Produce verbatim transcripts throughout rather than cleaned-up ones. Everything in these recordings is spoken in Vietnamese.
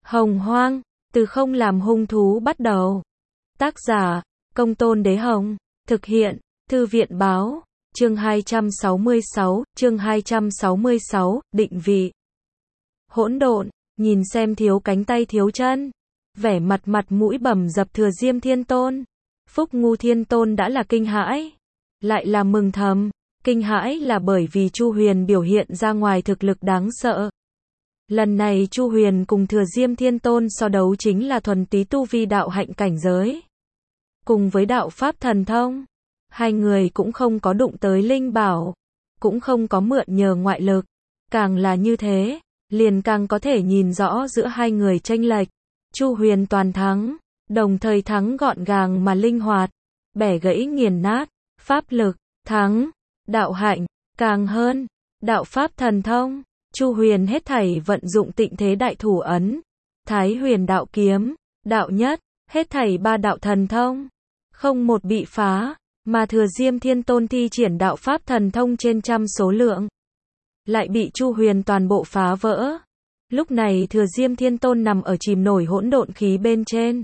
Hồng Hoang, từ không làm hung thú bắt đầu. Tác giả, Công Tôn Đế Hồng. Thực hiện, Thư viện Báo. Chương hai trăm sáu mươi sáu, chương hai trăm sáu mươi sáu, định vị. Hỗn độn, nhìn xem thiếu cánh tay thiếu chân. Vẻ mặt mặt mũi bầm dập Thừa Diêm Thiên Tôn. Phúc Ngu Thiên Tôn đã là kinh hãi, lại là mừng thầm. Kinh hãi là bởi vì Chu Huyền biểu hiện ra ngoài thực lực đáng sợ. Lần này Chu Huyền cùng Thừa Diêm Thiên Tôn so đấu chính là thuần túy tu vi đạo hạnh cảnh giới. Cùng với đạo pháp thần thông, hai người cũng không có đụng tới linh bảo, cũng không có mượn nhờ ngoại lực. Càng là như thế, liền càng có thể nhìn rõ giữa hai người chênh lệch. Chu Huyền toàn thắng, đồng thời thắng gọn gàng mà linh hoạt, bẻ gãy nghiền nát, pháp lực, thắng, đạo hạnh, càng hơn, đạo pháp thần thông. Chu Huyền hết thảy vận dụng Tịnh Thế Đại Thủ Ấn, Thái Huyền Đạo Kiếm, Đạo Nhất, hết thảy ba đạo thần thông, không một bị phá, mà Thừa Diêm Thiên Tôn thi triển đạo pháp thần thông trên trăm số lượng, lại bị Chu Huyền toàn bộ phá vỡ. Lúc này Thừa Diêm Thiên Tôn nằm ở chìm nổi hỗn độn khí bên trên,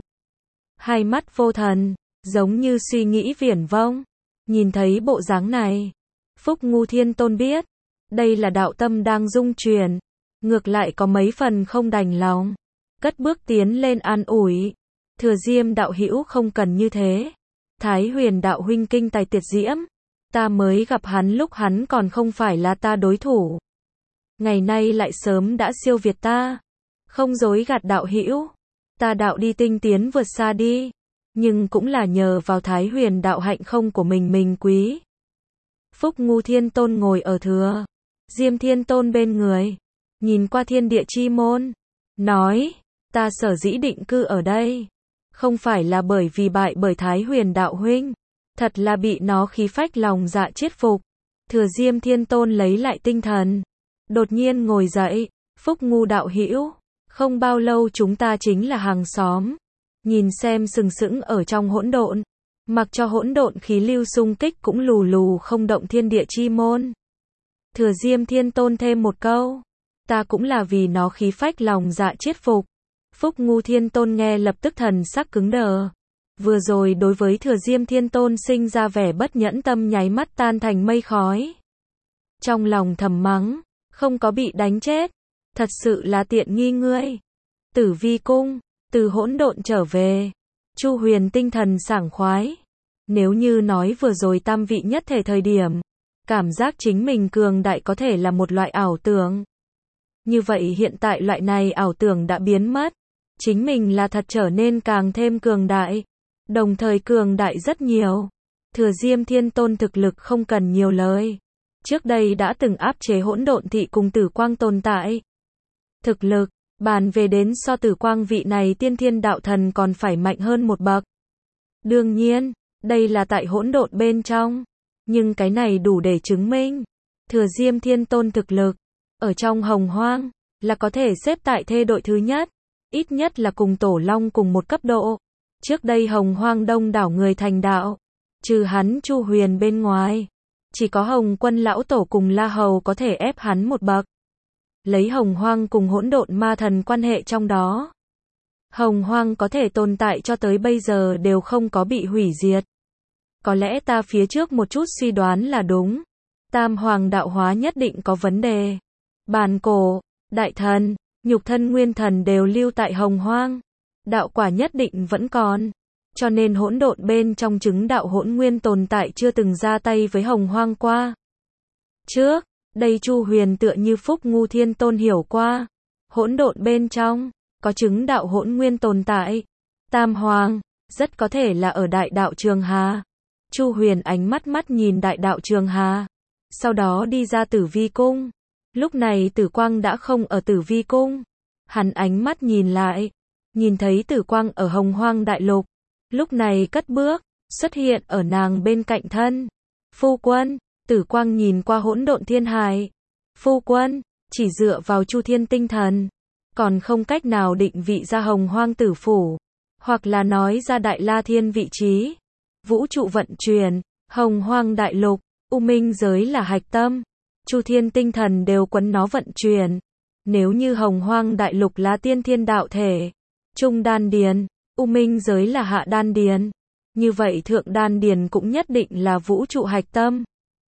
hai mắt vô thần, giống như suy nghĩ viển vông. Nhìn thấy bộ dáng này, Phúc Ngu Thiên Tôn biết, đây là đạo tâm đang dung chuyển, ngược lại có mấy phần không đành lòng, cất bước tiến lên an ủi. Thừa Diêm đạo hữu không cần như thế. Thái Huyền đạo huynh kinh tài tuyệt diễm, ta mới gặp hắn lúc hắn còn không phải là ta đối thủ. Ngày nay lại sớm đã siêu việt ta. Không dối gạt đạo hữu, ta đạo đi tinh tiến vượt xa đi, nhưng cũng là nhờ vào Thái Huyền đạo hạnh không của mình mình quý. Phúc Ngu Thiên Tôn ngồi ở Thừa Diêm Thiên Tôn bên người, nhìn qua thiên địa chi môn, nói, ta sở dĩ định cư ở đây, không phải là bởi vì bại bởi Thái Huyền đạo huynh, thật là bị nó khí phách lòng dạ chết phục. Thừa Diêm Thiên Tôn lấy lại tinh thần, đột nhiên ngồi dậy. Phúc Ngu đạo hữu, không bao lâu chúng ta chính là hàng xóm. Nhìn xem sừng sững ở trong hỗn độn, mặc cho hỗn độn khí lưu xung kích cũng lù lù không động thiên địa chi môn. Thừa Diêm Thiên Tôn thêm một câu, ta cũng là vì nó khí phách lòng dạ chết phục. Phúc Ngu Thiên Tôn nghe lập tức thần sắc cứng đờ. Vừa rồi đối với Thừa Diêm Thiên Tôn sinh ra vẻ bất nhẫn tâm nháy mắt tan thành mây khói. Trong lòng thầm mắng, không có bị đánh chết, thật sự là tiện nghi ngươi. Tử Vi Cung, từ hỗn độn trở về, Chu Huyền tinh thần sảng khoái. Nếu như nói vừa rồi tam vị nhất thể thời điểm, cảm giác chính mình cường đại có thể là một loại ảo tưởng. Như vậy hiện tại loại này ảo tưởng đã biến mất. Chính mình là thật trở nên càng thêm cường đại. Đồng thời cường đại rất nhiều. Thừa Diêm Thiên Tôn thực lực không cần nhiều lời. Trước đây đã từng áp chế hỗn độn thị cùng Tử Quang tồn tại. Thực lực, bàn về đến so Tử Quang vị này tiên thiên đạo thần còn phải mạnh hơn một bậc. Đương nhiên, đây là tại hỗn độn bên trong. Nhưng cái này đủ để chứng minh, Thừa Diêm Thiên Tôn thực lực, ở trong Hồng Hoang, là có thể xếp tại thê đội thứ nhất, ít nhất là cùng Tổ Long cùng một cấp độ. Trước đây Hồng Hoang đông đảo người thành đạo, trừ hắn Chu Huyền bên ngoài, chỉ có Hồng Quân Lão Tổ cùng La Hầu có thể ép hắn một bậc. Lấy Hồng Hoang cùng hỗn độn ma thần quan hệ trong đó, Hồng Hoang có thể tồn tại cho tới bây giờ đều không có bị hủy diệt. Có lẽ ta phía trước một chút suy đoán là đúng. Tam hoàng đạo hóa nhất định có vấn đề. Bàn cổ, đại thần, nhục thân nguyên thần đều lưu tại Hồng Hoang. Đạo quả nhất định vẫn còn. Cho nên hỗn độn bên trong chứng đạo hỗn nguyên tồn tại chưa từng ra tay với Hồng Hoang qua. Trước, đây Chu Huyền tựa như Phúc Ngu Thiên Tôn hiểu qua. Hỗn độn bên trong, có chứng đạo hỗn nguyên tồn tại. Tam hoàng, rất có thể là ở đại đạo Trường Hà. Chu Huyền ánh mắt mắt nhìn đại đạo Trường Hà, sau đó đi ra Tử Vi Cung. Lúc này Tử Quang đã không ở Tử Vi Cung. Hắn ánh mắt nhìn lại, nhìn thấy Tử Quang ở Hồng Hoang đại lục. Lúc này cất bước, xuất hiện ở nàng bên cạnh thân. Phu quân, Tử Quang nhìn qua hỗn độn thiên hải. Phu quân, chỉ dựa vào Chu Thiên tinh thần, còn không cách nào định vị ra Hồng Hoang tử phủ, hoặc là nói ra Đại La Thiên vị trí. Vũ trụ vận chuyển, Hồng Hoang đại lục, U Minh giới là hạch tâm, Chu Thiên tinh thần đều quấn nó vận chuyển. Nếu như hồng hoang đại lục là tiên thiên đạo thể, trung đan điền, u minh giới là hạ đan điền, như vậy thượng đan điền cũng nhất định là vũ trụ hạch tâm.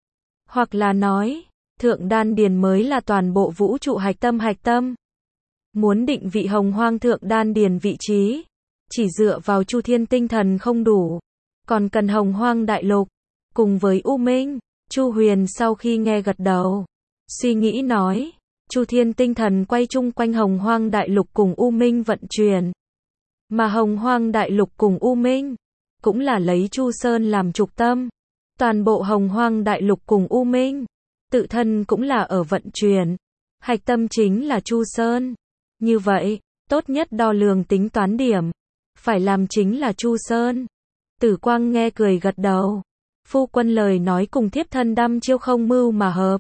Hoặc là nói, thượng đan điền mới là toàn bộ vũ trụ hạch tâm hạch tâm. Muốn định vị hồng hoang thượng đan điền vị trí, chỉ dựa vào Chu Thiên tinh thần không đủ, còn cần hồng hoang đại lục, cùng với u minh. Chu Huyền sau khi nghe gật đầu, suy nghĩ nói, Chu Thiên tinh thần quay chung quanh hồng hoang đại lục cùng u minh vận chuyển. Mà hồng hoang đại lục cùng u minh, cũng là lấy Chu Sơn làm trục tâm. Toàn bộ hồng hoang đại lục cùng u minh, tự thân cũng là ở vận chuyển. Hạch tâm chính là Chu Sơn. Như vậy, tốt nhất đo lường tính toán điểm, phải làm chính là Chu Sơn. Tử Quang nghe cười gật đầu. Phu quân lời nói cùng thiếp thân đăm chiêu không mưu mà hợp.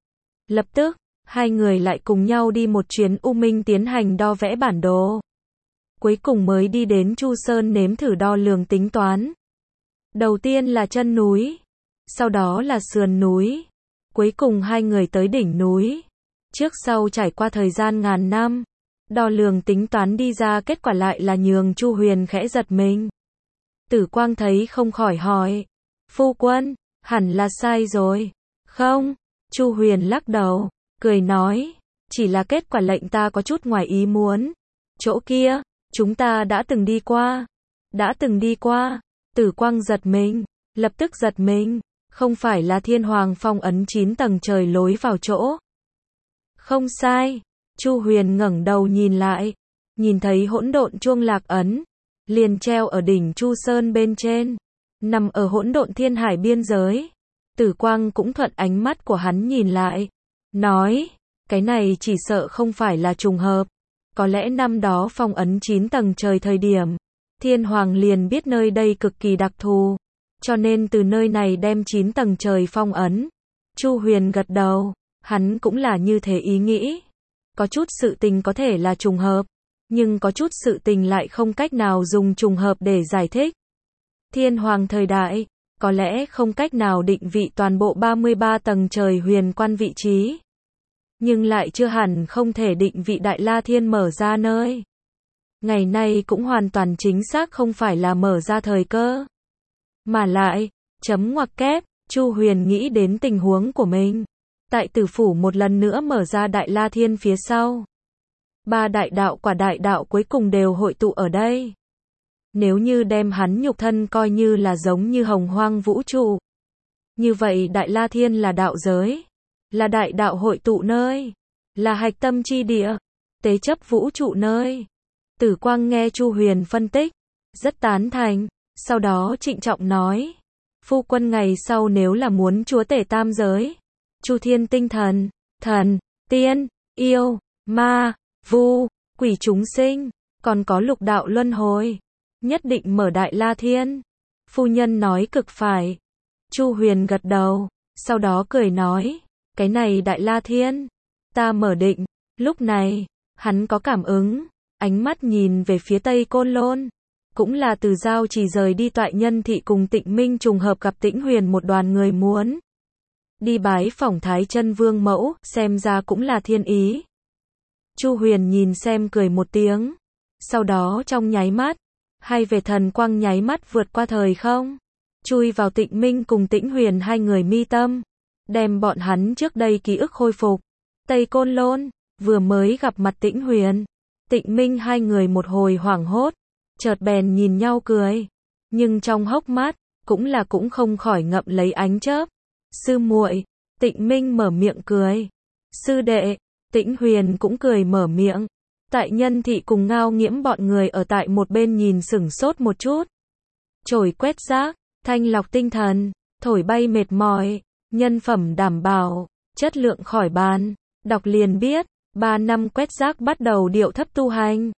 Lập tức, hai người lại cùng nhau đi một chuyến u minh tiến hành đo vẽ bản đồ. Cuối cùng mới đi đến Chu Sơn nếm thử đo lường tính toán. Đầu tiên là chân núi, sau đó là sườn núi, cuối cùng hai người tới đỉnh núi. Trước sau trải qua thời gian ngàn năm, đo lường tính toán đi ra kết quả lại là nhường Chu Huyền khẽ giật mình. Tử Quang thấy không khỏi hỏi, phu quân, hẳn là sai rồi. Không, Chu Huyền lắc đầu, cười nói, chỉ là kết quả lệnh ta có chút ngoài ý muốn. Chỗ kia, chúng ta đã từng đi qua. Đã từng đi qua. Tử Quang giật mình, lập tức giật mình, không phải là Thiên Hoàng phong ấn chín tầng trời lối vào chỗ. Không sai. Chu Huyền ngẩng đầu nhìn lại, nhìn thấy hỗn độn chuông lạc ấn, liền treo ở đỉnh Chu Sơn bên trên, nằm ở hỗn độn thiên hải biên giới. Tử Quang cũng thuận ánh mắt của hắn nhìn lại, nói, cái này chỉ sợ không phải là trùng hợp. Có lẽ năm đó phong ấn chín tầng trời thời điểm, Thiên Hoàng liền biết nơi đây cực kỳ đặc thù, cho nên từ nơi này đem chín tầng trời phong ấn. Chu Huyền gật đầu, hắn cũng là như thế ý nghĩ. Có chút sự tình có thể là trùng hợp, nhưng có chút sự tình lại không cách nào dùng trùng hợp để giải thích. Thiên Hoàng thời đại, có lẽ không cách nào định vị toàn bộ ba mươi ba tầng trời huyền quan vị trí, nhưng lại chưa hẳn không thể định vị Đại La Thiên mở ra nơi. Ngày nay cũng hoàn toàn chính xác không phải là mở ra thời cơ, mà lại, chấm ngoặc kép, Chu Huyền nghĩ đến tình huống của mình. Tại Tử Phủ một lần nữa mở ra Đại La Thiên phía sau. Ba đại đạo quả đại đạo cuối cùng đều hội tụ ở đây. Nếu như đem hắn nhục thân coi như là giống như hồng hoang vũ trụ, như vậy Đại La Thiên là đạo giới, là đại đạo hội tụ nơi, là hạch tâm chi địa, tế chấp vũ trụ nơi. Tử Quang nghe Chu Huyền phân tích, rất tán thành, sau đó trịnh trọng nói, phu quân ngày sau nếu là muốn chúa tể tam giới, Chu Thiên tinh thần, thần, tiên, yêu, ma, vu, quỷ chúng sinh, còn có lục đạo luân hồi, nhất định mở Đại La Thiên. Phu nhân nói cực phải. Chu Huyền gật đầu, sau đó cười nói, cái này Đại La Thiên, ta mở định. Lúc này, hắn có cảm ứng, ánh mắt nhìn về phía Tây Côn Lôn, cũng là từ Giao Trì rời đi Toại Nhân Thị cùng Tịnh Minh trùng hợp gặp Tĩnh Huyền một đoàn người muốn đi bái phỏng Thái Chân Vương mẫu, xem ra cũng là thiên ý. Chu Huyền nhìn xem cười một tiếng, sau đó trong nháy mắt, hai vệt thần quang nháy mắt vượt qua thời không, chui vào Tịnh Minh cùng Tĩnh Huyền hai người mi tâm, đem bọn hắn trước đây ký ức khôi phục. Tây Côn Lôn, vừa mới gặp mặt Tĩnh Huyền, Tịnh Minh hai người một hồi hoảng hốt, chợt bèn nhìn nhau cười, nhưng trong hốc mắt cũng là cũng không khỏi ngậm lấy ánh chớp. Sư muội, Tịnh Minh mở miệng cười. Sư đệ, Tĩnh Huyền cũng cười mở miệng. Tại Nhân Thị cùng Ngao Nghiễm bọn người ở tại một bên nhìn sửng sốt một chút. Chổi quét rác, thanh lọc tinh thần, thổi bay mệt mỏi, nhân phẩm đảm bảo, chất lượng khỏi bàn. Đọc liền biết, ba năm quét rác bắt đầu điệu thấp tu hành.